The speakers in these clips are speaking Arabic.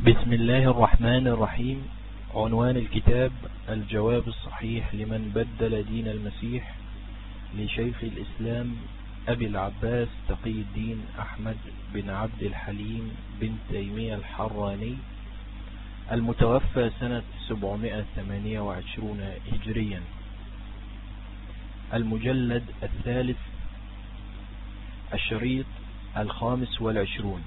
بسم الله الرحمن الرحيم. عنوان الكتاب: الجواب الصحيح لمن بدل دين المسيح، لشيخ الإسلام أبي العباس تقي الدين أحمد بن عبد الحليم بن تيمية الحراني، المتوفى سنة 728 هجريا. المجلد الثالث، الشريط 25.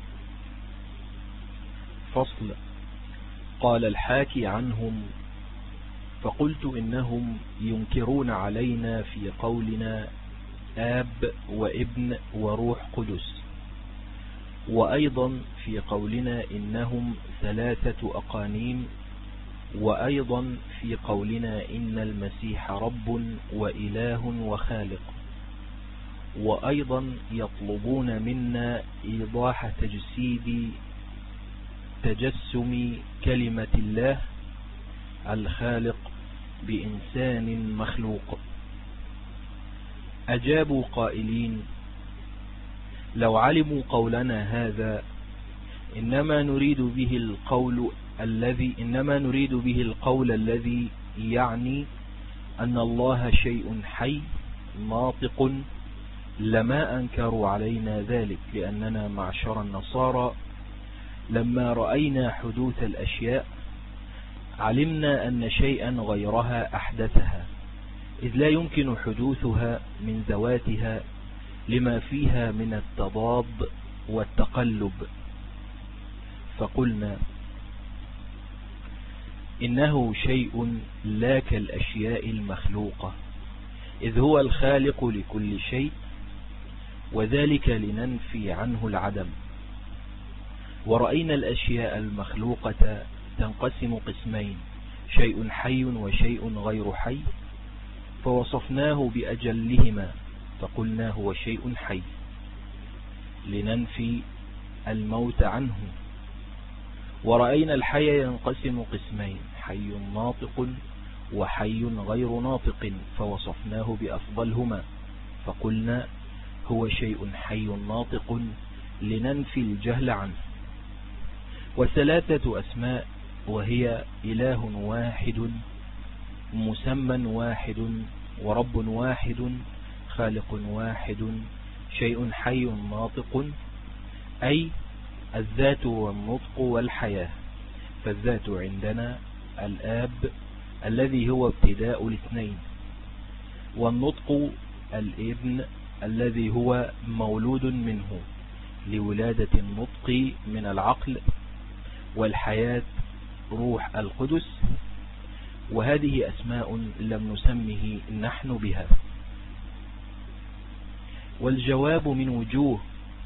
فصل. قال الحاكي عنهم: فقلت إنهم ينكرون علينا في قولنا آب وابن وروح قدس، وأيضا في قولنا إنهم ثلاثة أقانيم، وأيضا في قولنا إن المسيح رب وإله وخالق، وأيضا يطلبون منا إيضاح تجسم كلمة الله الخالق بإنسان مخلوق. أجابوا قائلين: لو علموا قولنا هذا إنما نريد به القول الذي يعني أن الله شيء حي ناطق لما أنكروا علينا ذلك، لأننا معشر النصارى لما رأينا حدوث الأشياء علمنا أن شيئا غيرها أحدثها، إذ لا يمكن حدوثها من ذواتها لما فيها من التضاد والتقلب. فقلنا: إنه شيء لا كالأشياء المخلوقة، إذ هو الخالق لكل شيء، وذلك لننفي عنه العدم. ورأينا الأشياء المخلوقة تنقسم قسمين: شيء حي وشيء غير حي، فوصفناه بأجلهما فقلنا هو شيء حي لننفي الموت عنه. ورأينا الحي ينقسم قسمين: حي ناطق وحي غير ناطق، فوصفناه بأفضلهما فقلنا هو شيء حي ناطق لننفي الجهل عنه. وثلاثة أسماء، وهي إله واحد، مسمى واحد، ورب واحد، خالق واحد، شيء حي ناطق، أي الذات والنطق والحياة. فالذات عندنا الآب الذي هو ابتداء الاثنين، والنطق الابن الذي هو مولود منه لولادة النطق من العقل، والحياة روح القدس. وهذه أسماء لم نسمه نحن بها. والجواب من وجوه: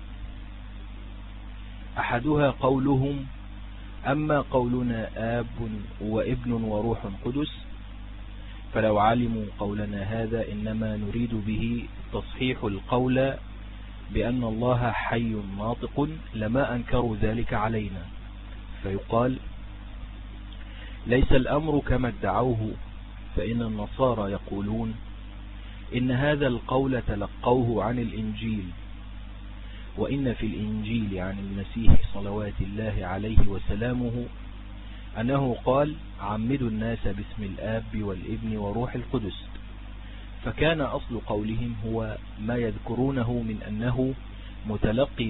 أحدها قولهم: أما قولنا آب وابن وروح قدس فلو علموا قولنا هذا إنما نريد به تصحيح القول بأن الله حي ناطق لما أنكروا ذلك علينا. فيقال: ليس الأمر كما ادعوه، فإن النصارى يقولون إن هذا القول تلقوه عن الإنجيل، وإن في الإنجيل عن المسيح صلوات الله عليه وسلامه أنه قال: عمدوا الناس باسم الآب والابن وروح القدس. فكان أصل قولهم هو ما يذكرونه من أنه متلقى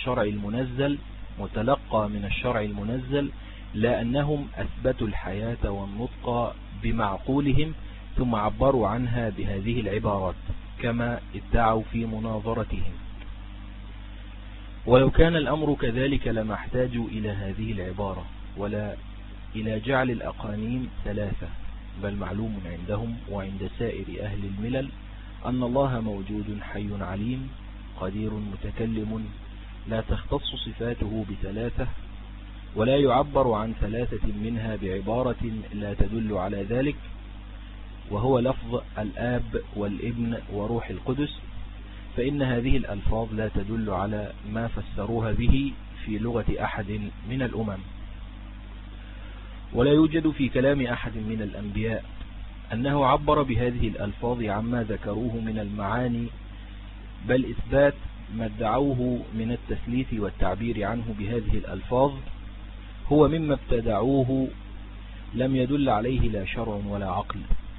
من الشرع المنزل، لا أنهم أثبتوا الحياة والنطق بمعقولهم ثم عبروا عنها بهذه العبارات كما ادعوا في مناظرتهم. ولو كان الأمر كذلك لما احتاجوا إلى هذه العبارة ولا إلى جعل الأقانيم ثلاثة، بل معلوم عندهم وعند سائر أهل الملل أن الله موجود حي عليم قدير متكلم، لا تختص صفاته بثلاثة، ولا يعبر عن ثلاثة منها بعبارة لا تدل على ذلك، وهو لفظ الآب والابن وروح القدس، فإن هذه الألفاظ لا تدل على ما فسروها به في لغة أحد من الأمم. ولا يوجد في كلام أحد من الأنبياء أنه عبر بهذه الألفاظ عما ذكروه من المعاني، بل إثبات ما ادعوه من التثليث والتعبير عنه بهذه الألفاظ هو مما ابتدعوه لم يدل عليه لا شرع ولا عقل.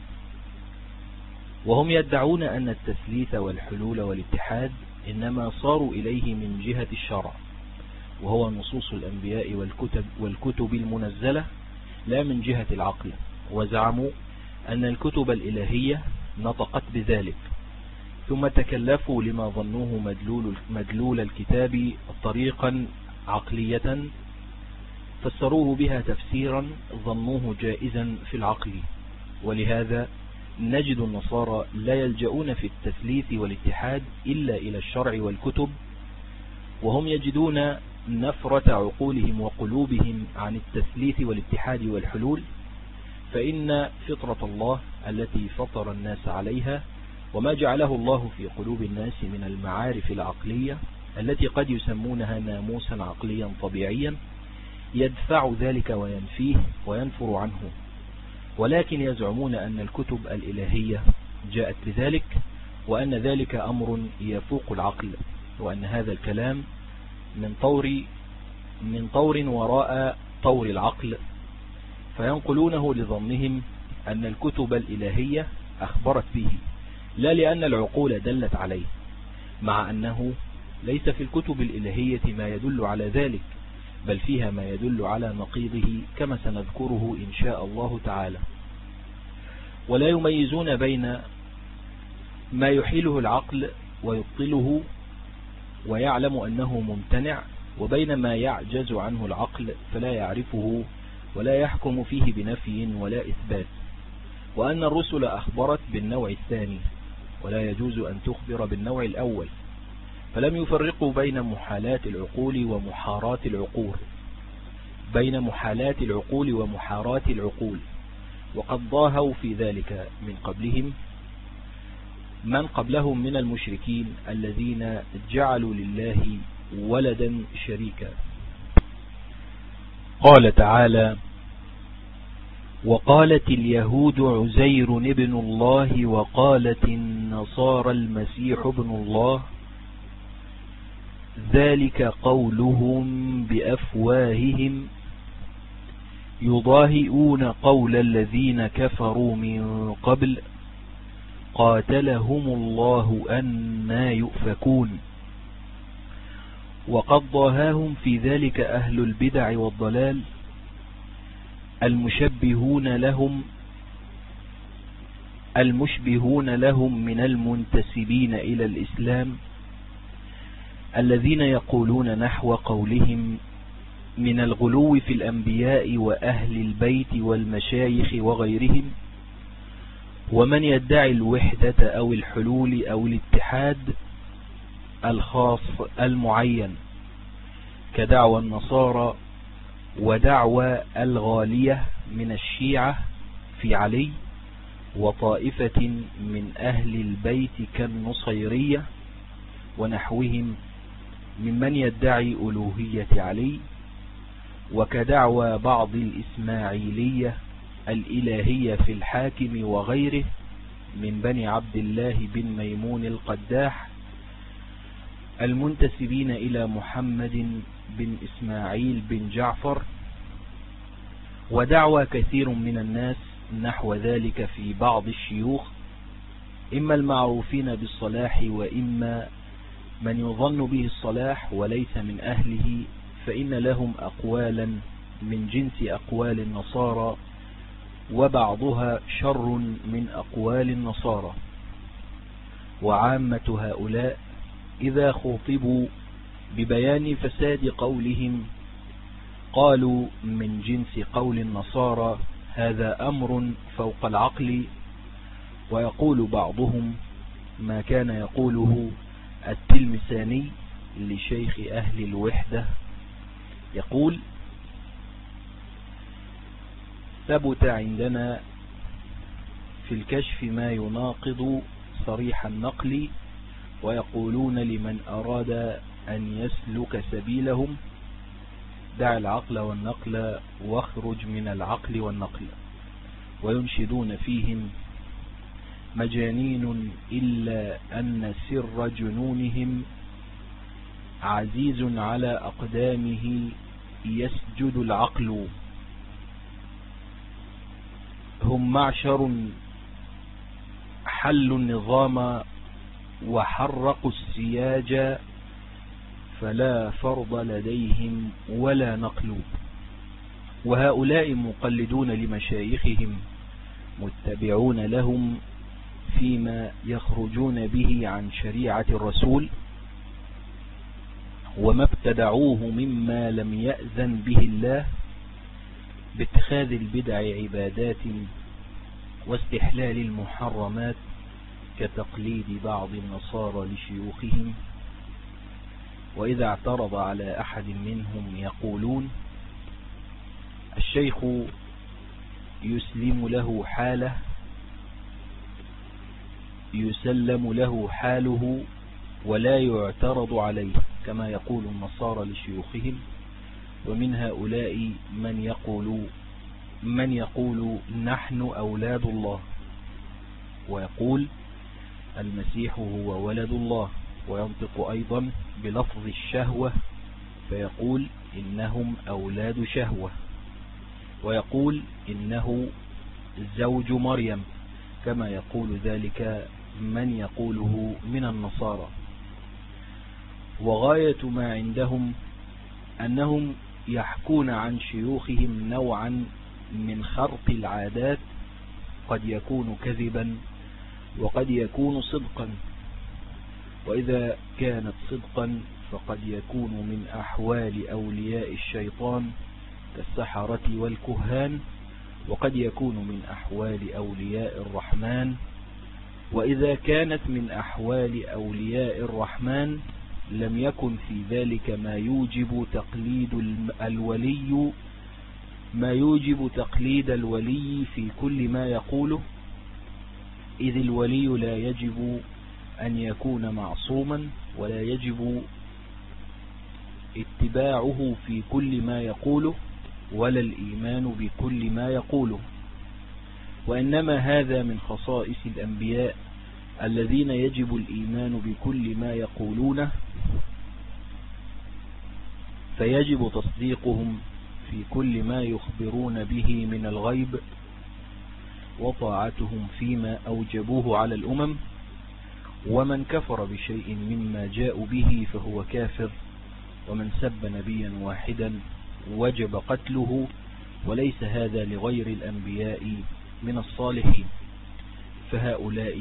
وهم يدعون أن التثليث والحلول والاتحاد إنما صاروا إليه من جهة الشرع، وهو نصوص الأنبياء والكتب المنزلة، لا من جهة العقل. وزعموا أن الكتب الإلهية نطقت بذلك، ثم تكلفوا لما ظنوه مدلول الكتاب طريقا عقلية فسروه بها تفسيرا ظنوه جائزا في العقل. ولهذا نجد النصارى لا يلجؤون في التثليث والاتحاد إلا إلى الشرع والكتب، وهم يجدون نفرة عقولهم وقلوبهم عن التثليث والاتحاد والحلول، فإن فطرة الله التي فطر الناس عليها وما جعله الله في قلوب الناس من المعارف العقلية التي قد يسمونها ناموسا عقليا طبيعيا يدفع ذلك وينفيه وينفر عنه. ولكن يزعمون أن الكتب الإلهية جاءت بذلك، وأن ذلك أمر يفوق العقل، وأن هذا الكلام من طور وراء طور العقل، فينقلونه لظنهم أن الكتب الإلهية أخبرت به، لا لأن العقول دلت عليه، مع أنه ليس في الكتب الإلهية ما يدل على ذلك، بل فيها ما يدل على نقيضه كما سنذكره إن شاء الله تعالى. ولا يميزون بين ما يحيله العقل ويبطله ويعلم أنه ممتنع، وبين ما يعجز عنه العقل فلا يعرفه ولا يحكم فيه بنفي ولا إثبات. وأن الرسل أخبرت بالنوع الثاني، ولا يجوز أن تخبر بالنوع الأول، فلم يفرقوا بين محالات العقول ومحارات العقول، وقد ضاهوا في ذلك من قبلهم من المشركين الذين جعلوا لله ولدا شريكا. قال تعالى: وقالت اليهود عزير ابن الله وقالت النصارى المسيح ابن الله، ذلك قولهم بأفواههم يضاهئون قول الذين كفروا من قبل قاتلهم الله أنى يؤفكون. وقد ضاهاهم في ذلك أهل البدع والضلال المشبهون لهم من المنتسبين إلى الإسلام، الذين يقولون نحو قولهم من الغلو في الأنبياء وأهل البيت والمشايخ وغيرهم. ومن يدعي الوحدة أو الحلول أو الاتحاد الخاص المعين كدعوى النصارى ودعوى الغالية من الشيعة في علي، وطائفة من أهل البيت كالنصيرية ونحوهم ممن يدعي ألوهية علي، وكدعوى بعض الإسماعيلية الإلهية في الحاكم وغيره من بني عبد الله بن ميمون القداح المنتسبين إلى محمد بن إسماعيل بن جعفر. ودعوى كثير من الناس نحو ذلك في بعض الشيوخ، إما المعروفين بالصلاح وإما من يظن به الصلاح وليس من أهله، فإن لهم أقوالا من جنس أقوال النصارى، وبعضها شر من أقوال النصارى. وعامة هؤلاء إذا خوطبوا ببيان فساد قولهم قالوا من جنس قول النصارى هذا أمر فوق العقل. ويقول بعضهم ما كان يقوله التلمساني لشيخ أهل الوحدة، يقول: ثبت عندنا في الكشف ما يناقض صريح النقل، ويقولون لمن أراد أن يسلك سبيلهم دع العقل والنقل واخرج من العقل والنقل. وينشدون فيهم: مجانين إلا أن سر جنونهم عزيز على أقدامه يسجد العقل. هم معشر حلوا النظام وحرقوا السياج، فلا فرض لديهم ولا نقل. وهؤلاء مقلدون لمشايخهم متبعون لهم فيما يخرجون به عن شريعة الرسول، وما ابتدعوه مما لم يأذن به الله باتخاذ البدع عبادات واستحلال المحرمات، كتقليد بعض النصارى لشيوخهم. وإذا اعترض على أحد منهم يقولون: الشيخ يسلم له حاله ولا يعترض عليه، كما يقول النصارى لشيوخهم. ومن هؤلاء من يقول نحن أولاد الله، ويقول المسيح هو ولد الله، وينطق أيضا بلفظ الشهوة فيقول إنهم أولاد شهوة، ويقول إنه زوج مريم، كما يقول ذلك من يقوله من النصارى. وغاية ما عندهم أنهم يحكون عن شيوخهم نوعا من خرق العادات، قد يكون كذبا وقد يكون صدقا. وإذا كانت صدقا فقد يكون من أحوال أولياء الشيطان كالسحرة والكهان، وقد يكون من أحوال أولياء الرحمن. وإذا كانت من أحوال أولياء الرحمن لم يكن في ذلك ما يوجب تقليد الولي في كل ما يقوله، إذ الولي لا يجب أن يكون معصوما، ولا يجب اتباعه في كل ما يقوله، ولا الإيمان بكل ما يقوله. وإنما هذا من خصائص الأنبياء الذين يجب الإيمان بكل ما يقولونه، فيجب تصديقهم في كل ما يخبرون به من الغيب، وطاعتهم فيما أوجبوه على الأمم. ومن كفر بشيء مما جاءوا به فهو كافر، ومن سب نبيا واحدا وجب قتله، وليس هذا لغير الأنبياء من الصالحين. فهؤلاء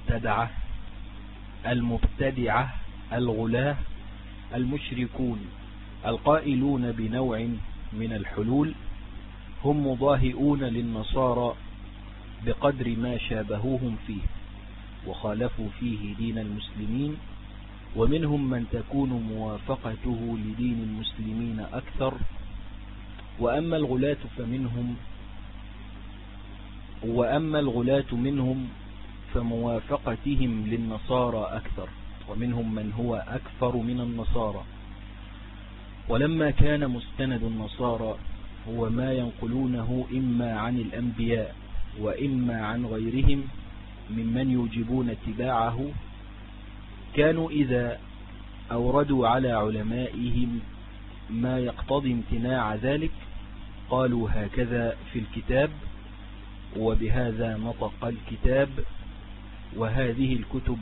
المبتدعة الغلاة المشركون القائلون بنوع من الحلول هم مضاهئون للنصارى بقدر ما شابهوهم فيه وخالفوا فيه دين المسلمين، ومنهم من تكون موافقته لدين المسلمين أكثر. وأما الغلاة منهم فموافقتهم للنصارى أكثر، ومنهم من هو أكثر من النصارى. ولما كان مستند النصارى هو ما ينقلونه إما عن الأنبياء وإما عن غيرهم ممن يوجبون اتباعه، كانوا إذا أوردوا على علمائهم ما يقتضي امتناع ذلك قالوا هكذا في الكتاب، وبهذا نطق الكتاب، وهذه الكتب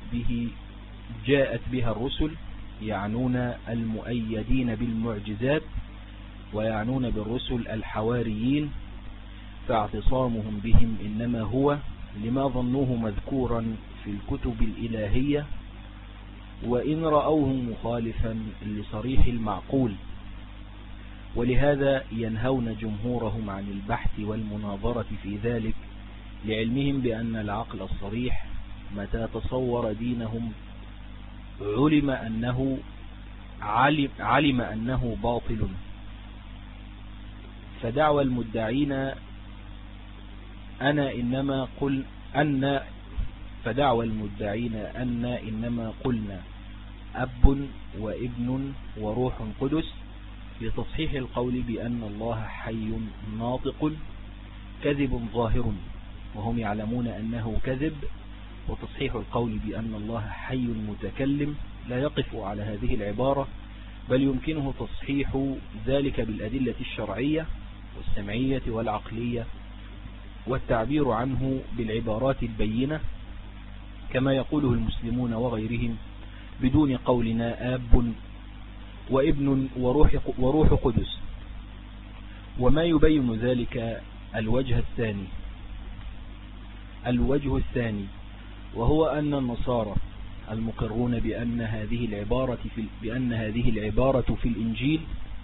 جاءت بها الرسل، يعنون المؤيدين بالمعجزات، ويعنون بالرسل الحواريين. فاعتصامهم بهم إنما هو لما ظنوه مذكورا في الكتب الإلهية، وإن رأوه مخالفا لصريح المعقول. ولهذا ينهون جمهورهم عن البحث والمناظرة في ذلك، لعلمهم بأن العقل الصريح متى تصور دينهم علم أنه باطل. فدعوى المدعين أن إنما قلنا أب وابن وروح قدس لتصحيح القول بأن الله حي ناطق كذب ظاهر، وهم يعلمون أنه كذب. وتصحيح القول بأن الله حي متكلم لا يقف على هذه العبارة، بل يمكنه تصحيح ذلك بالأدلة الشرعية والسمعية والعقلية والتعبير عنه بالعبارات البينة كما يقوله المسلمون وغيرهم بدون قولنا آب وابن وروح قدس. وما يبين ذلك الوجه الثاني وهو أن النصارى المقرون بأن هذه العبارة في الإنجيل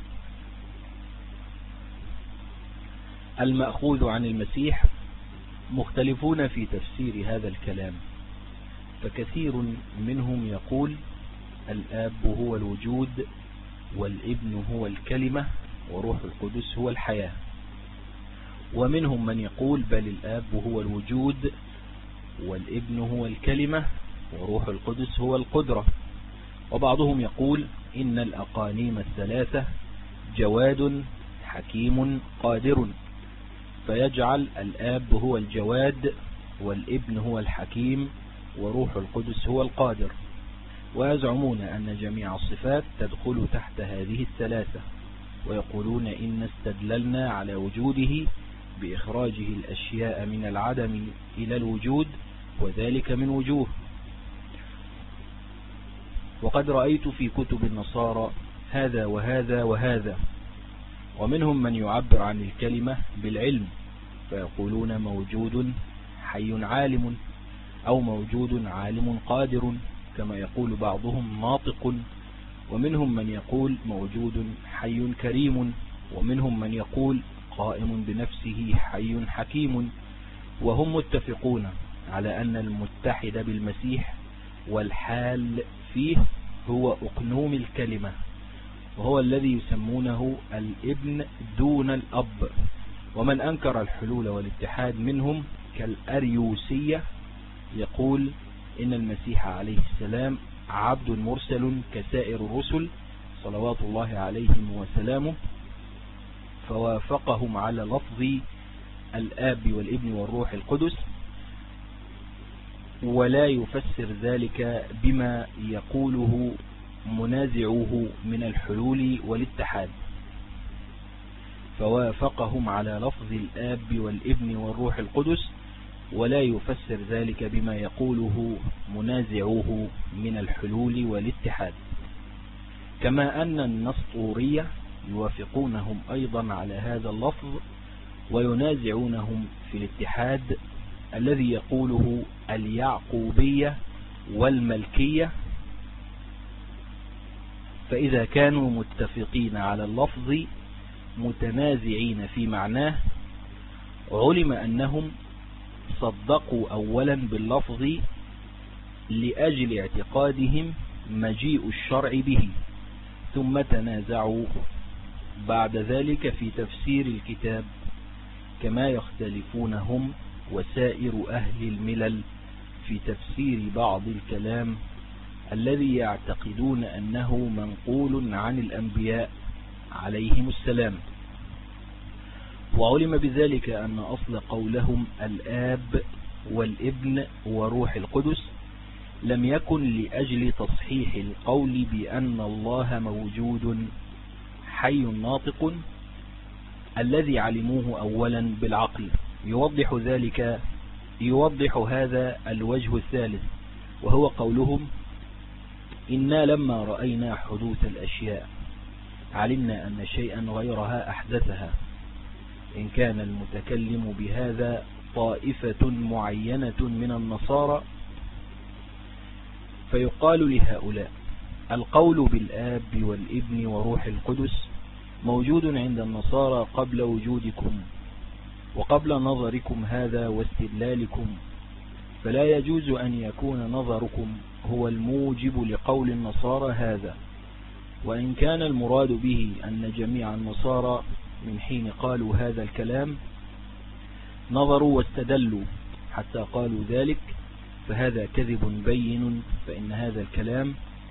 المأخوذ عن المسيح مختلفون في تفسير هذا الكلام، فكثير منهم يقول الآب هو الوجود والابن هو الكلمة وروح القدس هو الحياة، ومنهم من يقول بل الآب هو الوجود والابن هو الكلمة وروح القدس هو القدرة، وبعضهم يقول إن الأقانيم الثلاثة جواد حكيم قادر، فيجعل الآب هو الجواد والابن هو الحكيم وروح القدس هو القادر، ويزعمون أن جميع الصفات تدخل تحت هذه الثلاثة، ويقولون إن استدللنا على وجوده بإخراجه الأشياء من العدم إلى الوجود، وذلك من وجوه. وقد رأيت في كتب النصارى هذا وهذا وهذا، ومنهم من يعبر عن الكلمة بالعلم فيقولون موجود حي عالم، أو موجود عالم قادر كما يقول بعضهم ناطق، ومنهم من يقول موجود حي كريم، ومنهم من يقول قائم بنفسه حي حكيم. وهم متفقون على أن المتحد بالمسيح والحال فيه هو أقنوم الكلمة، وهو الذي يسمونه الابن دون الأب. ومن أنكر الحلول والاتحاد منهم كالأريوسية يقول إن المسيح عليه السلام عبد مرسل كسائر الرسل صلوات الله عليهم وسلامه، فوافقهم على لفظ الآب والابن والروح القدس، ولا يفسر ذلك بما يقوله منازعوه من الحلول والاتحاد. فوافقهم على لفظ الآب والابن والروح القدس ولا يفسر ذلك بما يقوله منازعوه من الحلول والاتحاد. كما أن النسطورية يوافقونهم أيضا على هذا اللفظ وينازعونهم في الاتحاد الذي يقوله اليعقوبية والملكية. فإذا كانوا متفقين على اللفظ متنازعين في معناه، علم أنهم صدقوا أولا باللفظ لأجل اعتقادهم مجيء الشرع به، ثم تنازعوا بعد ذلك في تفسير الكتاب، كما يختلفون هم وسائر أهل الملل في تفسير بعض الكلام الذي يعتقدون أنه منقول عن الأنبياء عليهم السلام. وعلم بذلك أن أصل قولهم الآب والابن وروح القدس لم يكن لأجل تصحيح القول بأن الله موجود حي ناطق الذي علموه أولا بالعقل. يوضح هذا الوجه الثالث، وهو قولهم إنا لما رأينا حدوث الأشياء علمنا أن شيئا غيرها أحدثها. إن كان المتكلم بهذا طائفة معينة من النصارى فيقال لهؤلاء القول بالآب والابن وروح القدس موجود عند النصارى قبل وجودكم وقبل نظركم هذا واستدلالكم، فلا يجوز أن يكون نظركم هو الموجب لقول النصارى هذا. وإن كان المراد به أن جميع النصارى من حين قالوا هذا الكلام نظروا واستدلوا حتى قالوا ذلك، فهذا كذب بين. فإن هذا الكلام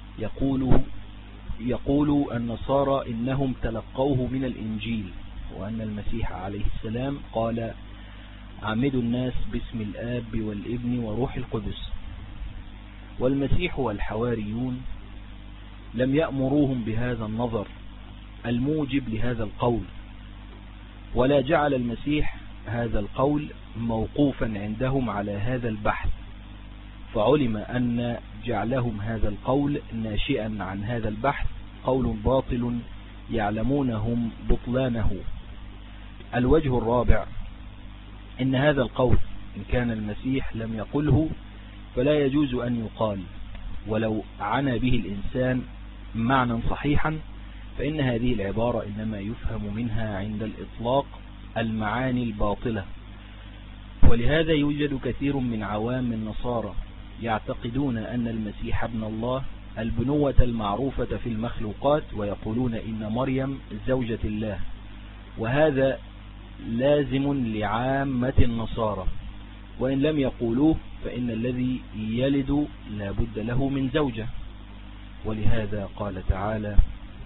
يقول النصارى إنهم تلقوه من الإنجيل، وأن المسيح عليه السلام قال عمدوا الناس باسم الآب والابن وروح القدس. والمسيح والحواريون لم يأمروهم بهذا النظر الموجب لهذا القول، ولا جعل المسيح هذا القول موقوفا عندهم على هذا البحث، فعلم أن جعلهم هذا القول ناشئا عن هذا البحث قول باطل يعلمونهم بطلانه. الوجه الرابع: إن هذا القول إن كان المسيح لم يقله فلا يجوز أن يقال، ولو عنى به الإنسان معنى صحيحا فإن هذه العبارة إنما يفهم منها عند الإطلاق المعاني الباطلة. ولهذا يوجد كثير من عوام النصارى يعتقدون أن المسيح ابن الله البنوة المعروفة في المخلوقات، ويقولون إن مريم زوجة الله، وهذا لازم لعامة النصارى، وإن لم يقولوه فإن الذي يلد لا بد له من زوجة. ولهذا قال تعالى: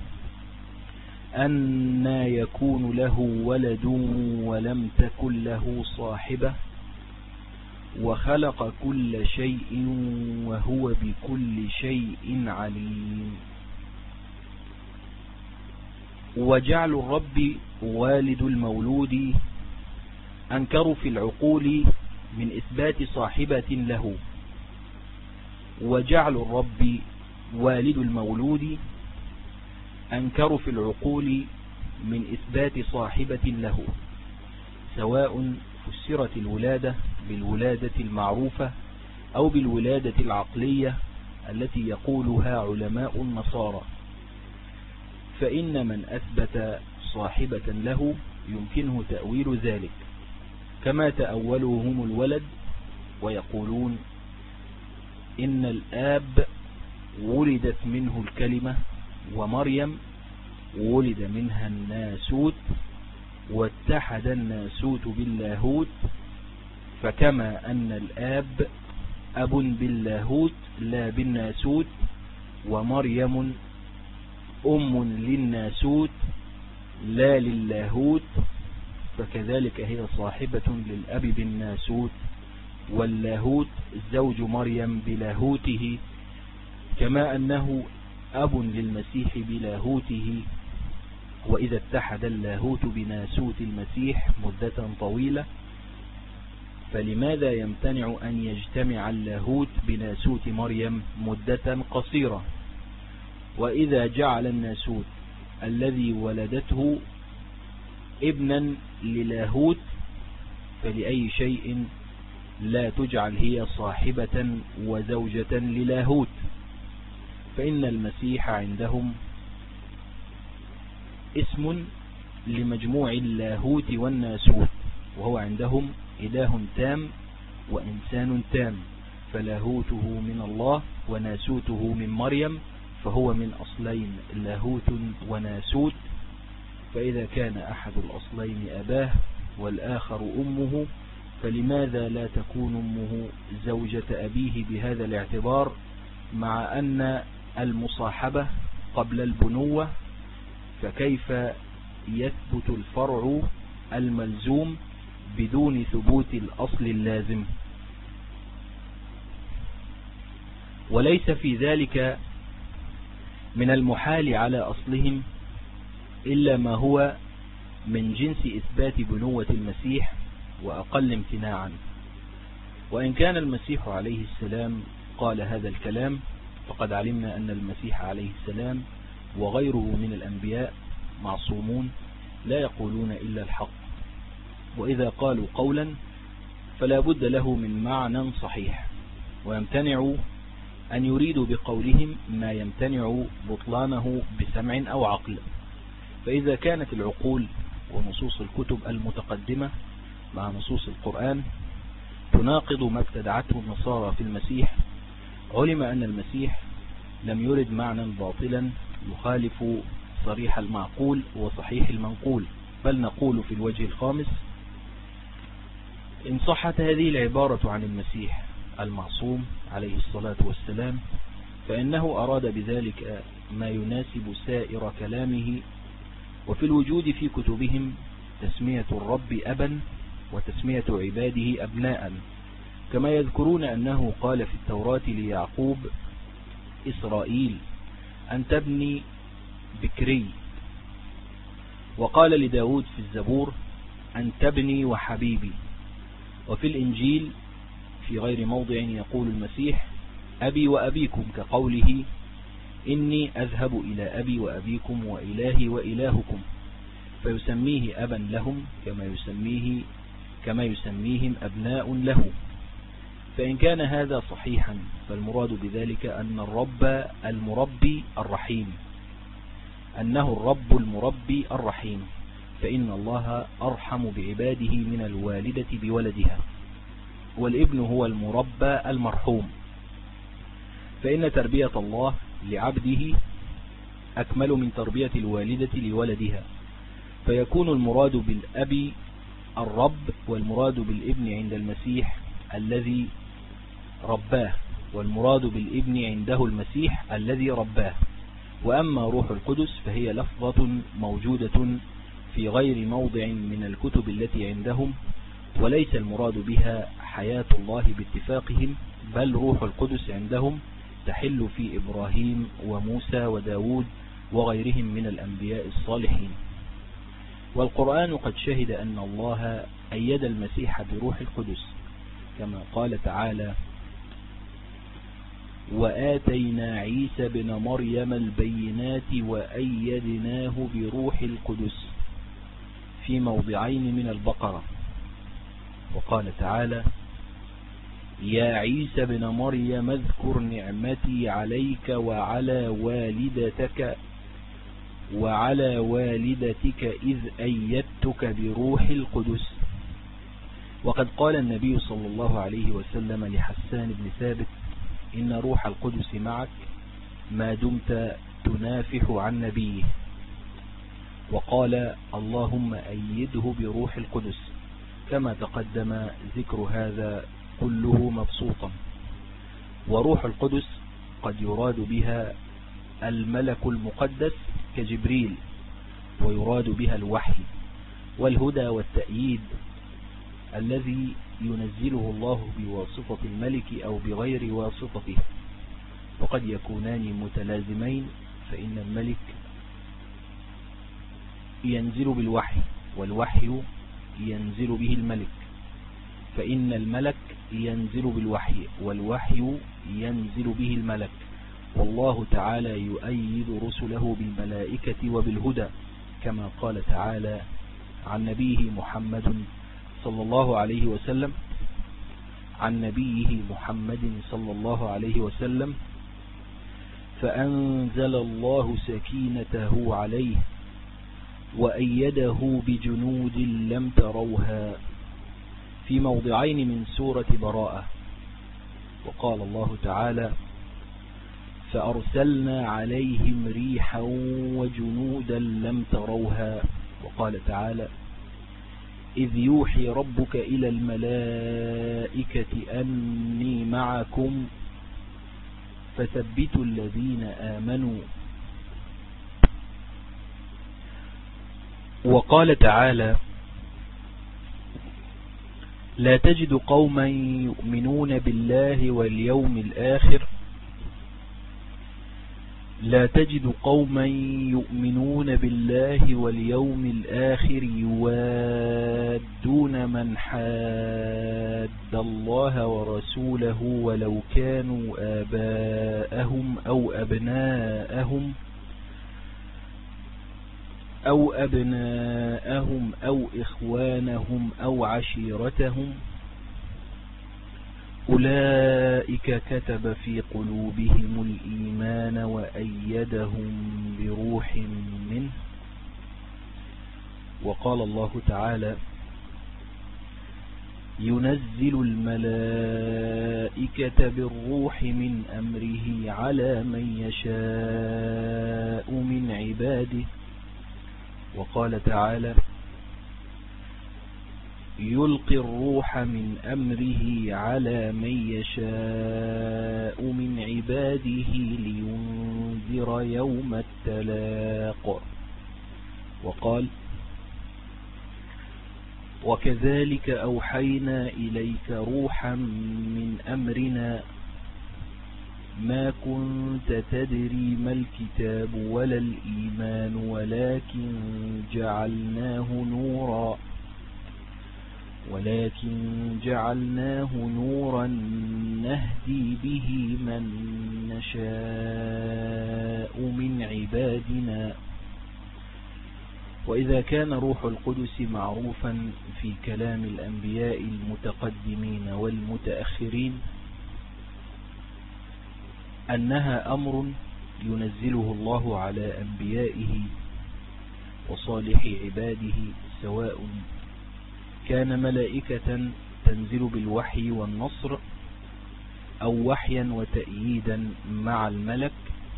أن يكون له ولد ولم تكن له صاحبة وخلق كل شيء وهو بكل شيء عليم. وجعل الرب والد المولود أنكروا في العقول من إثبات صاحبة له. وجعل الرب والد المولود أنكروا في العقول من إثبات صاحبة له، سواء فسرت الولادة بالولادة المعروفة أو بالولادة العقلية التي يقولها علماء النصارى، فإن من أثبت صاحبة له يمكنه تأويل ذلك، كما تأولوا هم الولد ويقولون إن الآب ولدت منه الكلمة، ومريم ولد منها الناسوت، واتحد الناسوت باللاهوت، فكما أن الآب أب باللاهوت لا بالناسوت، ومريم أم للناسوت لا للاهوت، فكذلك هي صاحبة للأب بالناسوت، واللاهوت زوج مريم بلاهوته، كما أنه أب للمسيح بلاهوته. وإذا اتحد اللاهوت بناسوت المسيح مدة طويلة، فلماذا يمتنع أن يجتمع اللاهوت بناسوت مريم مدة قصيرة؟ وإذا جعل الناسوت الذي ولدته ابنا للاهوت، فلأي شيء لا تجعل هي صاحبة وزوجة للاهوت؟ فإن المسيح عندهم اسم لمجموع اللاهوت والناسوت، وهو عندهم إله تام وإنسان تام، فلاهوته من الله وناسوته من مريم، فهو من أصلين لاهوت وناسوت. فإذا كان أحد الأصلين أباه والآخر أمه، فلماذا لا تكون أمه زوجة أبيه بهذا الاعتبار، مع أن المصاحبة قبل البنوة؟ فكيف يثبت الفرع الملزوم بدون ثبوت الأصل اللازم؟ وليس في ذلك من المحال على أصلهم إلا ما هو من جنس إثبات بنوة المسيح وأقل امتناعا. وإن كان المسيح عليه السلام قال هذا الكلام، فقد علمنا أن المسيح عليه السلام وغيره من الأنبياء معصومون لا يقولون إلا الحق، وإذا قالوا قولا فلا بد له من معنى صحيح، ويمتنع أن يريدوا بقولهم ما يمتنع بطلانه بسمع أو عقل. فإذا كانت العقول ونصوص الكتب المتقدمة مع نصوص القرآن تناقض ما ابتدعته النصارى في المسيح، علم أن المسيح لم يرد معنى باطلا يخالف صريح المعقول وصحيح المنقول، بل نقول في الوجه الخامس: إن صحت هذه العبارة عن المسيح المعصوم عليه الصلاة والسلام، فإنه أراد بذلك ما يناسب سائر كلامه. وفي الوجود في كتبهم تسمية الرب أبا وتسمية عباده أبناء، كما يذكرون أنه قال في التوراة ليعقوب إسرائيل، أن تبني بكري. وقال لداود في الزبور أن تبني وحبيبي. وفي الإنجيل في غير موضع يقول المسيح أبي وأبيكم، كقوله إني أذهب إلى أبي وأبيكم وإلهي وإلهكم، فيسميه أبا لهم كما يسميهم أبناء له. فإن كان هذا صحيحا فالمراد بذلك أن الرب المربي الرحيم، أنه الرب المربي الرحيم، فإن الله أرحم بعباده من الوالدة بولدها، والابن هو المربى المرحوم، فإن تربية الله لعبده أكمل من تربية الوالدة لولدها، فيكون المراد بالأب الرب، والمراد بالابن عند المسيح الذي رباه، والمراد بالابن عنده المسيح الذي رباه. وأما روح القدس فهي لفظة موجودة في غير موضع من الكتب التي عندهم، وليس المراد بها حياة الله باتفاقهم، بل روح القدس عندهم تحل في إبراهيم وموسى وداود وغيرهم من الأنبياء الصالحين. والقرآن قد شهد أن الله أيد المسيح بروح القدس، كما قال تعالى وآتينا عيسى بن مريم البينات وأيدناه بروح القدس في موضعين من البقرة. وقال تعالى يا عيسى بن مريم اذكر نعمتي عليك وعلى والدتك إذ أيدتك بروح القدس. وقد قال النبي صلى الله عليه وسلم لحسان بن ثابت إن روح القدس معك ما دمت تنافح عن نبيه، وقال اللهم أيده بروح القدس، كما تقدم ذكر هذا كله مبسوطا. وروح القدس قد يراد بها الملك المقدس كجبريل، ويراد بها الوحي والهدى والتأييد الذي ينزله الله بواسطة الملك أو بغير واسطته، وقد يكونان متلازمين، فإن الملك ينزل بالوحي والوحي ينزل به الملك، فإن الملك ينزل بالوحي والوحي ينزل به الملك. والله تعالى يؤيد رسله بالملائكة وبالهدى، كما قال تعالى عن نبيه محمد صلى الله عليه وسلم فأنزل الله سكينته عليه وأيده بجنود لم تروها في موضعين من سورة براءة. وقال الله تعالى فأرسلنا عليهم ريحا وجنودا لم تروها. وقال تعالى إذ يوحي ربك إلى الملائكة أني معكم فثبتوا الذين آمنوا. وقال تعالى لا تجد قوما يؤمنون بالله واليوم الآخر يوادون من حاد الله ورسوله ولو كانوا آباءهم أو أبناءهم أو إخوانهم أو عشيرتهم أولئك كتب في قلوبهم الإيمان وأيدهم بروح منه. وقال الله تعالى ينزل الملائكة بالروح من أمره على من يشاء من عباده. وقال تعالى يلقي الروح من أمره على من يشاء من عباده لينذر يوم التلاق. وقال وكذلك أوحينا إليك روحا من أمرنا ما كنت تدري ما الكتاب ولا الإيمان ولكن جعلناه نورا نهدي به من نشاء من عبادنا. وإذا كان روح القدس معروفا في كلام الأنبياء المتقدمين والمتأخرين أنها أمر ينزله الله على أنبيائه وصالح عباده، سواء كان ملائكة تنزل بالوحي والنصر أو وحيا وتأييدا مع الملك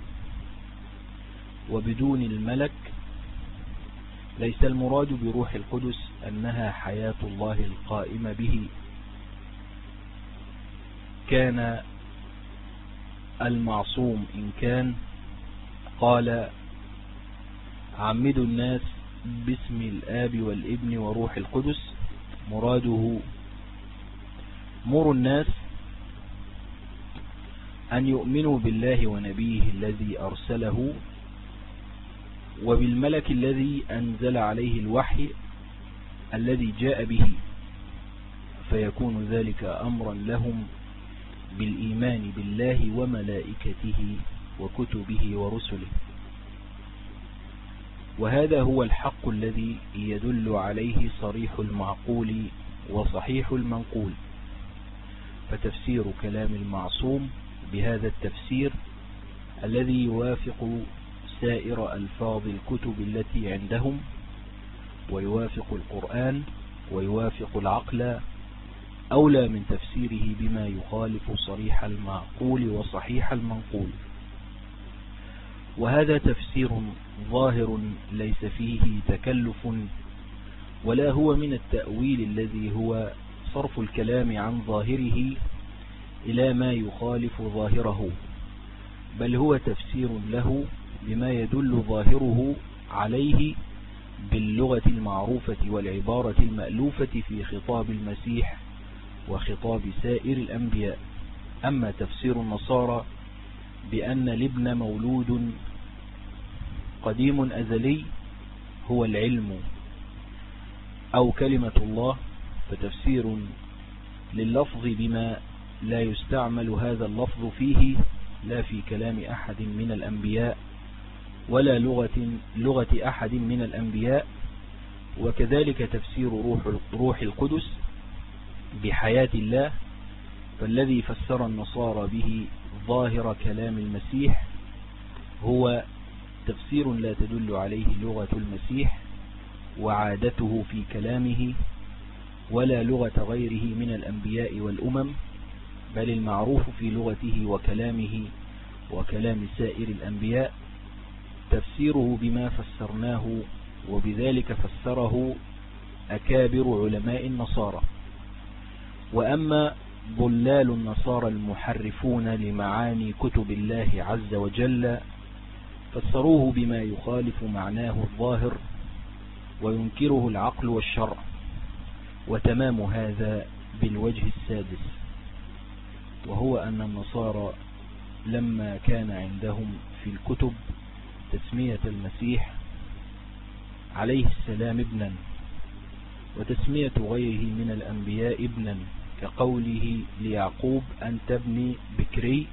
وبدون الملك، ليس المراد بروح القدس أنها حياة الله القائمة به. كان المعصوم إن كان قال عمدوا الناس باسم الآب والابن وروح القدس، مراده مر الناس أن يؤمنوا بالله ونبيه الذي أرسله وبالملك الذي أنزل عليه الوحي الذي جاء به، فيكون ذلك أمرا لهم بالإيمان بالله وملائكته وكتبه ورسله. وهذا هو الحق الذي يدل عليه صريح المعقول وصحيح المنقول. فتفسير كلام المعصوم بهذا التفسير الذي يوافق سائر ألفاظ الكتب التي عندهم ويوافق القرآن ويوافق العقل أولى من تفسيره بما يخالف صريح المعقول وصحيح المنقول. وهذا تفسير ظاهر ليس فيه تكلف، ولا هو من التأويل الذي هو صرف الكلام عن ظاهره إلى ما يخالف ظاهره، بل هو تفسير له بما يدل ظاهره عليه باللغة المعروفة والعبارة المألوفة في خطاب المسيح وخطاب سائر الأنبياء. أما تفسير النصارى بأن الابن مولود قديم أزلي هو العلم أو كلمة الله، فتفسير لللفظ بما لا يستعمل هذا اللفظ فيه لا في كلام أحد من الأنبياء ولا لغة أحد من الأنبياء. وكذلك تفسير روح القدس بحياة الله، فالذي فسر النصارى به ظاهر كلام المسيح هو تفسير لا تدل عليه لغة المسيح وعادته في كلامه ولا لغة غيره من الأنبياء والأمم، بل المعروف في لغته وكلامه وكلام سائر الأنبياء تفسيره بما فسرناه، وبذلك فسره أكابر علماء النصارى. وأما ضلال النصارى المحرفون لمعاني كتب الله عز وجل فسروه بما يخالف معناه الظاهر وينكره العقل والشرع. وتمام هذا بالوجه السادس، وهو أن النصارى لما كان عندهم في الكتب تسمية المسيح عليه السلام ابنا، وتسمية غيره من الأنبياء ابنا، كقوله ليعقوب أنت ابني بكري،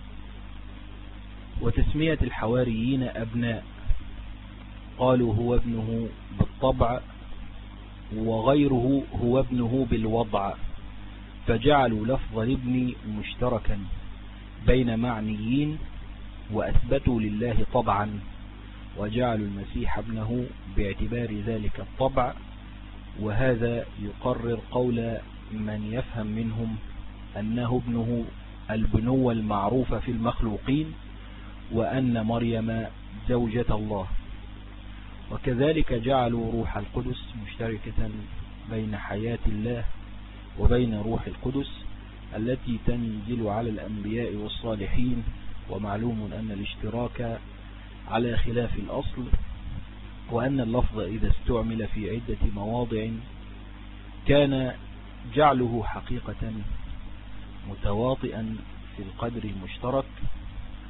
وتسمية الحواريين أبناء قالوا هو ابنه بالطبع وغيره هو ابنه بالوضع، فجعلوا لفظ الابن مشتركا بين معنيين وأثبتوا لله طبعا، وجعلوا المسيح ابنه باعتبار ذلك الطبع. وهذا يقرر قول من يفهم منهم أنه ابنه البنوة المعروفة في المخلوقين، وأن مريم زوجة الله. وكذلك جعلوا روح القدس مشتركة بين حياة الله وبين روح القدس التي تنزل على الأنبياء والصالحين. ومعلوم أن الاشتراك على خلاف الأصل، وأن اللفظ إذا استعمل في عدة مواضع كان جعله حقيقة متواطئا في القدر المشترك،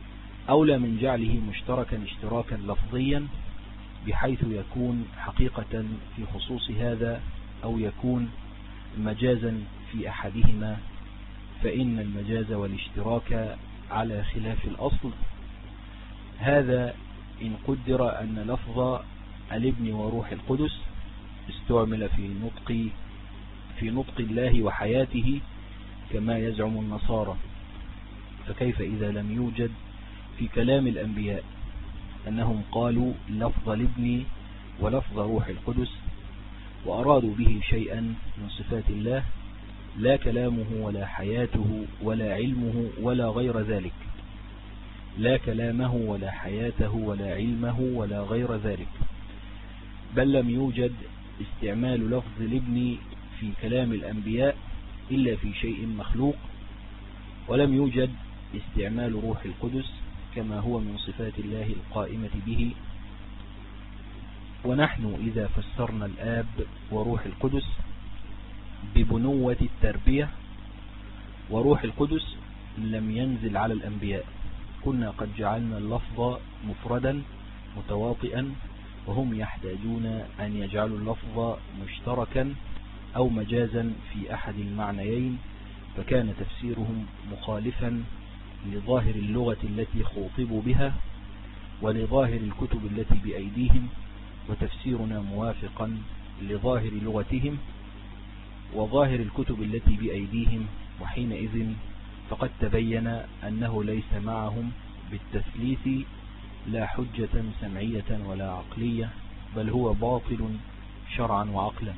أولى من جعله مشتركا اشتراكا لفظيا بحيث يكون حقيقة في خصوص هذا أو يكون مجازا في أحدهما، فإن المجاز والاشتراك على خلاف الأصل. هذا إن قدر أن لفظ الابن وروح القدس استعمل في نطق الله وحياته كما يزعم النصارى، فكيف إذا لم يوجد في كلام الأنبياء أنهم قالوا لفظ الابن ولفظ روح القدس وأرادوا به شيئا من صفات الله لا كلامه ولا حياته ولا علمه ولا غير ذلك، لا كلامه ولا حياته ولا علمه ولا غير ذلك، بل لم يوجد استعمال لفظ الابن في كلام الأنبياء إلا في شيء مخلوق، ولم يوجد استعمال روح القدس كما هو من صفات الله القائمة به. ونحن إذا فسرنا الآب وروح القدس ببنوة التربية وروح القدس لم ينزل على الأنبياء، كنا قد جعلنا اللفظ مفردا متواطئا، وهم يحتاجون أن يجعلوا اللفظ مشتركا أو مجازا في أحد المعنيين، فكان تفسيرهم مخالفا لظاهر اللغة التي خوطبوا بها ولظاهر الكتب التي بأيديهم، وتفسيرنا موافقا لظاهر لغتهم وظاهر الكتب التي بأيديهم، وحينئذ فقد تبين أنه ليس معهم بالتثليث لا حجة سمعية ولا عقلية، بل هو باطل شرعا وعقلا.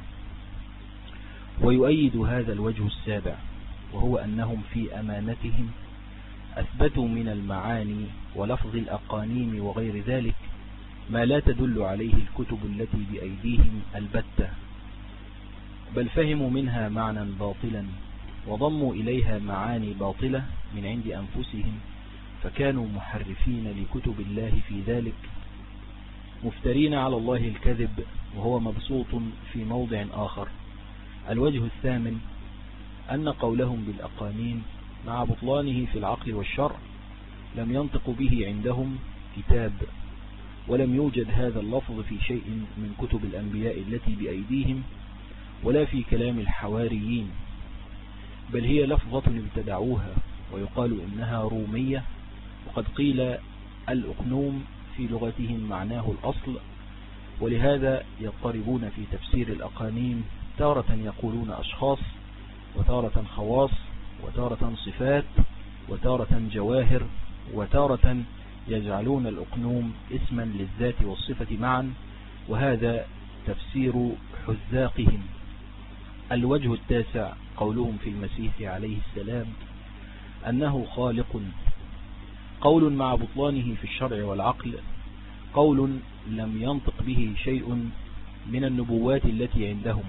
ويؤيد هذا الوجه السابع، وهو أنهم في أمانتهم أثبتوا من المعاني ولفظ الأقانيم وغير ذلك ما لا تدل عليه الكتب التي بأيديهم البتة، بل فهموا منها معنى باطلا وضموا إليها معاني باطلة من عند أنفسهم، فكانوا محرفين لكتب الله في ذلك، مفترين على الله الكذب، وهو مبسوط في موضع آخر. الوجه الثامن أن قولهم بالأقانيم مع بطلانه في العقل والشرع لم ينطق به عندهم كتاب، ولم يوجد هذا اللفظ في شيء من كتب الأنبياء التي بأيديهم ولا في كلام الحواريين، بل هي لفظة ابتدعوها، ويقال إنها رومية، وقد قيل الأقنوم في لغتهم معناه الأصل، ولهذا يضطربون في تفسير الأقانيم، تارة يقولون أشخاص وتارة خواص وتارة صفات وتارة جواهر، وتارة يجعلون الأقنوم اسما للذات والصفة معا، وهذا تفسير حذاقهم. الوجه التاسع قولهم في المسيح عليه السلام أنه خالق، قول مع بطلانه في الشرع والعقل، قول لم ينطق به شيء من النبوات التي عندهم،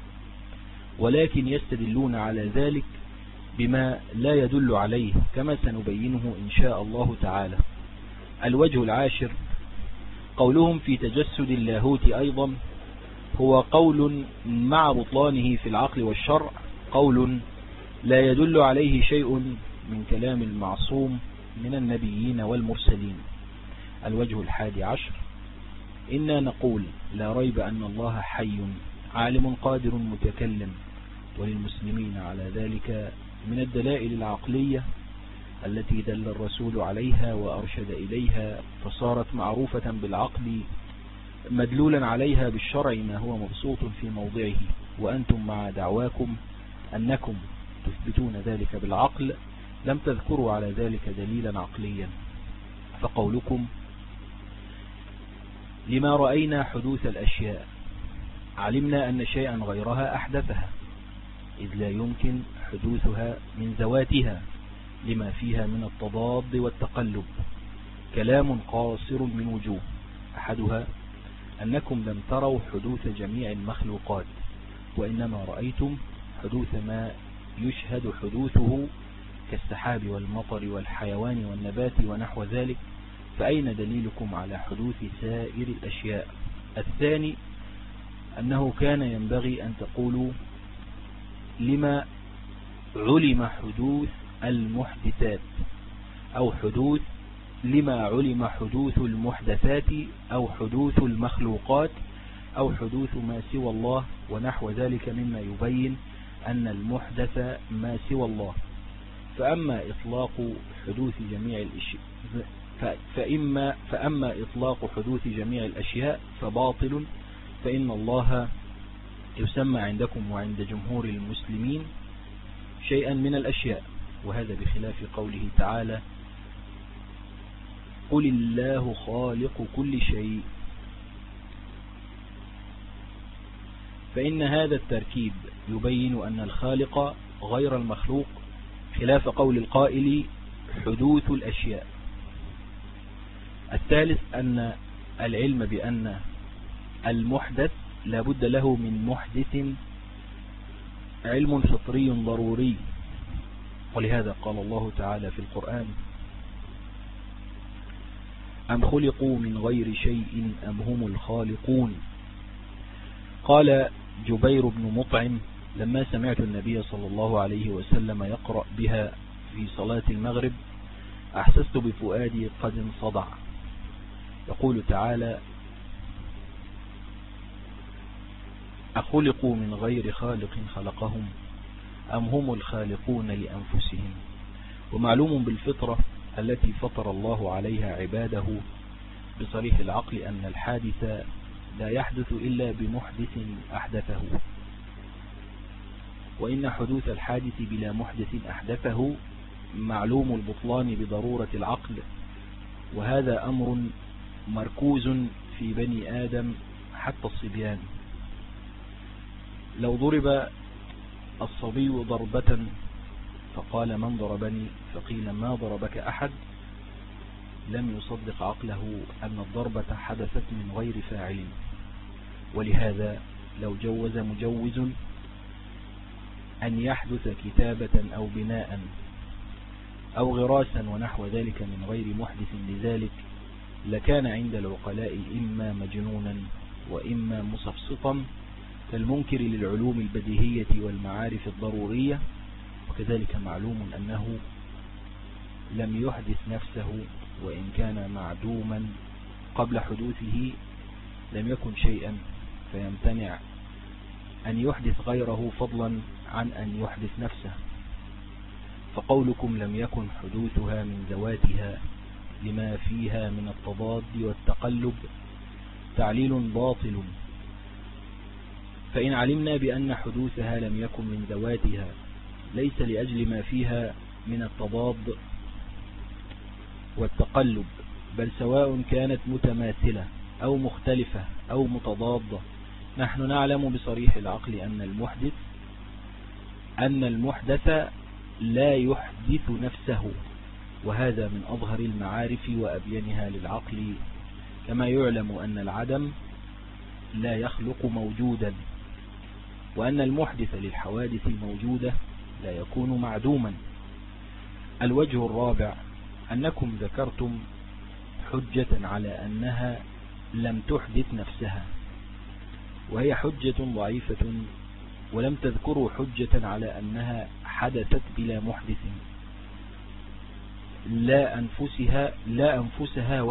ولكن يستدلون على ذلك بما لا يدل عليه كما سنبينه إن شاء الله تعالى. الوجه العاشر قولهم في تجسد اللاهوت أيضا، هو قول مع بطلانه في العقل والشرع، قول لا يدل عليه شيء من كلام المعصوم من النبيين والمرسلين. الوجه الحادي عشر إنا نقول لا ريب أن الله حي عالم قادر متكلم، وللمسلمين على ذلك من الدلائل العقلية التي دل الرسول عليها وأرشد إليها، فصارت معروفة بالعقل مدلولا عليها بالشرع ما هو مبسوط في موضعه، وأنتم مع دعواكم أنكم تثبتون ذلك بالعقل لم تذكروا على ذلك دليلا عقليا. فقولكم لما رأينا حدوث الأشياء علمنا أن شيئا غيرها أحدثها، إذ لا يمكن حدوثها من ذواتها لما فيها من التضاد والتقلب، كلام قاصر من وجوه، أحدها أنكم لم تروا حدوث جميع المخلوقات، وإنما رأيتم حدوث ما يشهد حدوثه كالسحاب والمطر والحيوان والنبات ونحو ذلك، فأين دليلكم على حدوث سائر الأشياء؟ الثاني أنه كان ينبغي أن تقولوا لما علم حدوث المحدثات أو حدوث لما علم حدوث المحدثات أو حدوث المخلوقات أو حدوث ما سوى الله ونحو ذلك مما يبين أن المحدث ما سوى الله. فأما إطلاق حدوث جميع الأشياء فباطل، فإن الله يسمى عندكم وعند جمهور المسلمين شيئا من الأشياء، وهذا بخلاف قوله تعالى: قل الله خالق كل شيء. فإن هذا التركيب يبين أن الخالق غير المخلوق، خلاف قول القائل حدوث الأشياء. الثالث أن العلم بأن المحدث لا بد له من محدث علم فطري ضروري، ولهذا قال الله تعالى في القرآن: أم خلقوا من غير شيء أم هم الخالقون. قال جبير بن مطعم: لما سمعت النبي صلى الله عليه وسلم يقرأ بها في صلاة المغرب أحسست بفؤادي قد انصدع. يقول تعالى: أخلقوا من غير خالق خلقهم أم هم الخالقون لأنفسهم. ومعلوم بالفطرة التي فطر الله عليها عباده بصريح العقل أن الحادث لا يحدث إلا بمحدث أحدثه، وإن حدوث الحادث بلا محدث أحدثه معلوم البطلان بضرورة العقل، وهذا أمر مركوز في بني آدم حتى الصبيان. لو ضرب الصبي ضربة فقال: من ضربني؟ فقيل: ما ضربك أحد، لم يصدق عقله أن الضربة حدثت من غير فاعل. ولهذا لو جوز مجوز أن يحدث كتابة أو بناء أو غراسا ونحو ذلك من غير محدث لذلك، لكان عند العقلاء إما مجنونا وإما مصفصطا كالمنكر للعلوم البديهية والمعارف الضرورية. وكذلك معلوم أنه لم يحدث نفسه، وإن كان معدوما قبل حدوثه لم يكن شيئا، فيمتنع أن يحدث غيره فضلا عن أن يحدث نفسه. فقولكم لم يكن حدوثها من ذواتها لما فيها من التضاد والتقلب تعليل باطل. فإن علمنا بأن حدوثها لم يكن من ذواتها ليس لأجل ما فيها من التضاد والتقلب، بل سواء كانت متماثلة أو مختلفة أو متضادة، نحن نعلم بصريح العقل أن المحدث لا يحدث نفسه، وهذا من أظهر المعارف وأبينها للعقل، كما يعلم أن العدم لا يخلق موجودا، وأن المحدث للحوادث الموجودة لا يكون معدوما. الوجه الرابع أنكم ذكرتم حجة على أنها لم تحدث نفسها، وهي حجة ضعيفة، ولم تذكروا حجة على أنها حدثت بلا محدث، لا أنفسها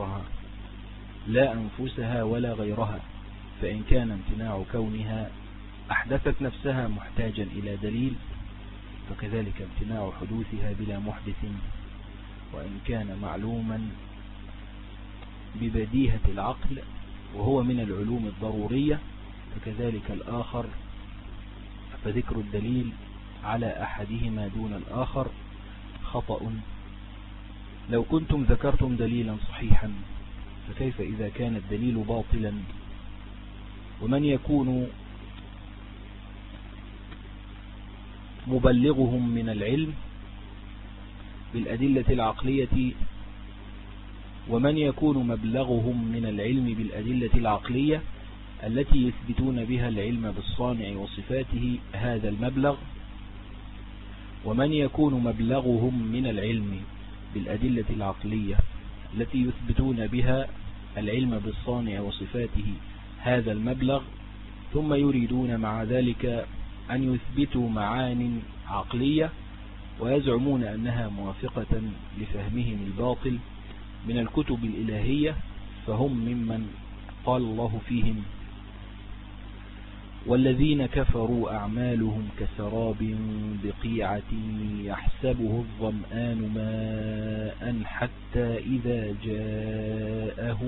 ولا غيرها. فإن كان امتناع كونها أحدثت نفسها محتاجا إلى دليل، فكذلك امتناع حدوثها بلا محدث وإن كان معلوما ببديهة العقل وهو من العلوم الضرورية، فكذلك الآخر، فذكر الدليل على أحدهما دون الآخر خطأ. لو كنتم ذكرتم دليلا صحيحا فكيف إذا كان الدليل باطلا؟ ومن يكون مبلغهم من العلم بالأدلة العقلية، ومن يكون مبلغهم من العلم بالأدلة العقلية التي يثبتون بها العلم بالصانع وصفاته هذا المبلغ، ومن يكون مبلغهم من العلم بالأدلة العقلية التي يثبتون بها العلم بالصانع وصفاته هذا المبلغ، ثم يريدون مع ذلك أن يثبتوا معان عقلية ويزعمون أنها موافقة لفهمهم الباطل، من الكتب الإلهية فهم ممن قال الله فيهم: والذين كفروا أعمالهم كسراب بقيعة يحسبه الظمآن ماء حتى إذا جاءه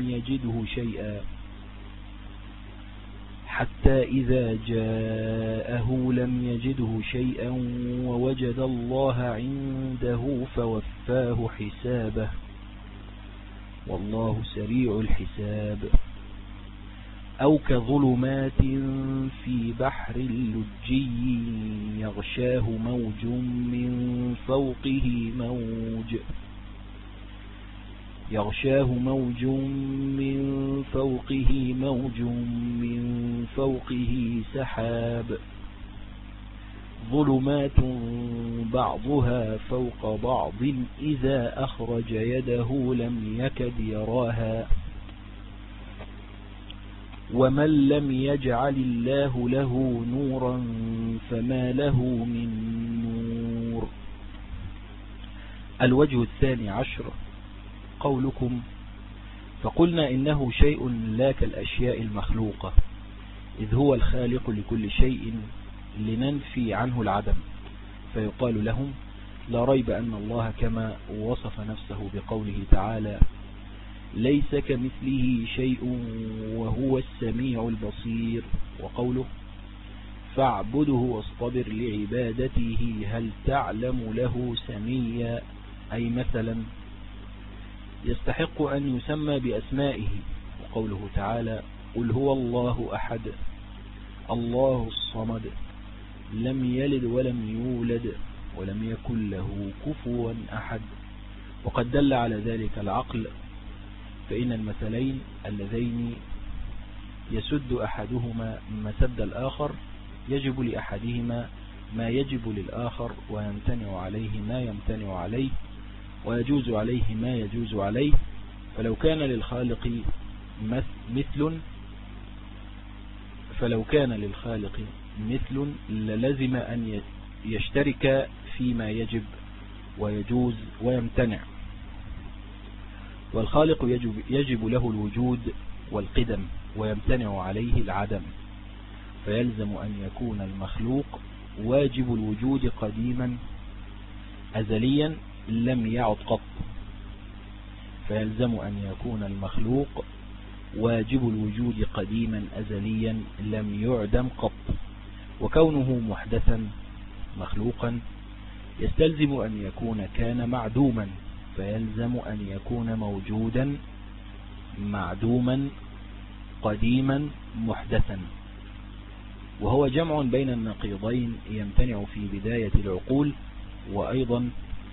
لم يجده شيئا ووجد الله عنده فوفاه حسابه والله سريع الحساب. أو كظلمات في بحر لجي يغشاه موج من فوقه موج من فوقه سحاب ظلمات بعضها فوق بعض إذا أخرج يده لم يكد يراها ومن لم يجعل الله له نورا فما له من نور. الوجه الثاني عشر قولكم: فقلنا إنه شيء لا كالأشياء المخلوقة إذ هو الخالق لكل شيء لننفي عنه العدم، فيقال لهم: لا ريب أن الله كما وصف نفسه بقوله تعالى: ليس كمثله شيء وهو السميع البصير، وقوله: فاعبده واصطبر لعبادته هل تعلم له سميا، أي مثلا يستحق أن يسمى بأسمائه. وقوله تعالى: قل هو الله أحد الله الصمد لم يلد ولم يولد ولم يكن له كفوا أحد. وقد دل على ذلك العقل، فإن المثلين اللذين يسد أحدهما مسد الآخر يجب لأحدهما ما يجب للآخر ويمتنع عليه ما يمتنع عليه ويجوز عليه ما يجوز عليه. فلو كان للخالق مثل للزم أن يشترك فيما يجب ويجوز ويمتنع. والخالق يجب له الوجود والقدم ويمتنع عليه العدم، فيلزم أن يكون المخلوق واجب الوجود قديما أزليا لم يعد قط، فيلزم أن يكون المخلوق واجب الوجود قديما أزليا لم يعدم قط. وكونه محدثا مخلوقا يستلزم أن يكون كان معدوما، فيلزم أن يكون موجودا معدوما قديما محدثا، وهو جمع بين النقيضين يمتنع في بداية العقول. وأيضا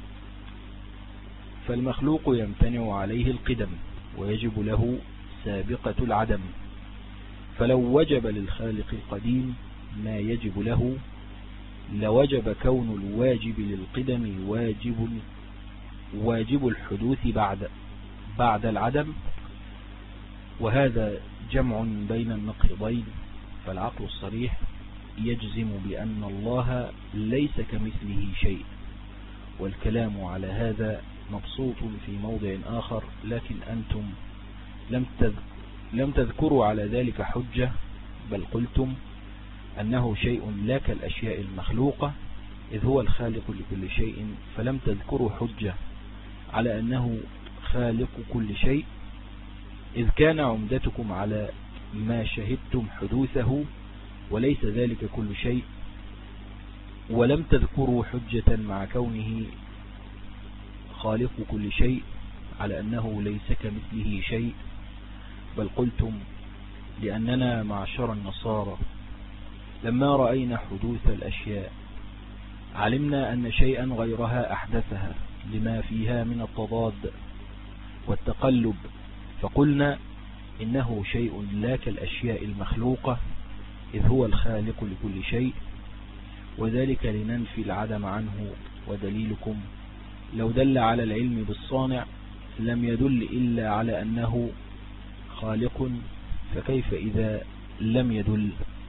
فالمخلوق يمتنع عليه القدم ويجب له سابقة العدم، فلو وجب للخالق القديم ما يجب له لوجب كون الواجب للقدم واجب الحدوث بعد العدم، وهذا جمع بين النقيضين. فالعقل الصريح يجزم بأن الله ليس كمثله شيء، والكلام على هذا مبسوط في موضع آخر، لكن أنتم لم تذكروا على ذلك حجة، بل قلتم أنه شيء لا كالأشياء المخلوقة إذ هو الخالق لكل شيء، فلم تذكروا حجة على أنه خالق كل شيء، إذ كان عمدتكم على ما شهدتم حدوثه وليس ذلك كل شيء. ولم تذكروا حجة مع كونه خالق كل شيء على أنه ليس كمثله شيء، بل قلتم لأننا معشر النصارى لما رأينا حدوث الأشياء علمنا أن شيئا غيرها أحدثها لما فيها من التضاد والتقلب، فقلنا إنه شيء لا كالأشياء المخلوقة إذ هو الخالق لكل شيء، وذلك لننفي العدم عنه. ودليلكم لو دل على العلم بالصانع لم يدل إلا على أنه خالق، فكيف إذا لم يدل؟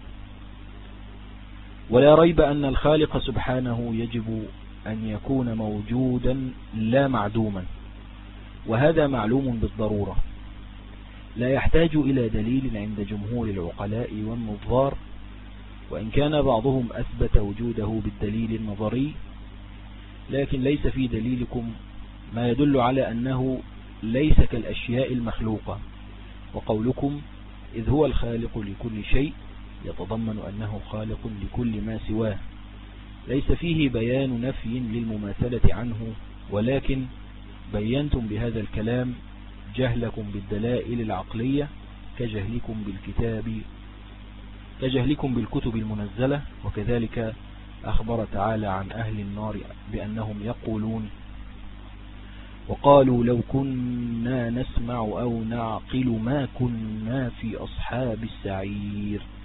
ولا ريب أن الخالق سبحانه يجب أن يكون موجودا لا معدوما، وهذا معلوم بالضرورة، لا يحتاج إلى دليل عند جمهور العقلاء والنظار، وإن كان بعضهم أثبت وجوده بالدليل النظري، لكن ليس في دليلكم ما يدل على أنه ليس كالأشياء المخلوقة. وقولكم إذ هو الخالق لكل شيء يتضمن أنه خالق لكل ما سواه، ليس فيه بيان نفي للمماثلة عنه، ولكن بينتم بهذا الكلام جهلكم بالدلائل العقلية كجهلكم بالكتب المنزلة. وكذلك أخبر تعالى عن أهل النار بأنهم يقولون وقالوا لو كنا نسمع أو نعقل ما كنا في أصحاب السعير.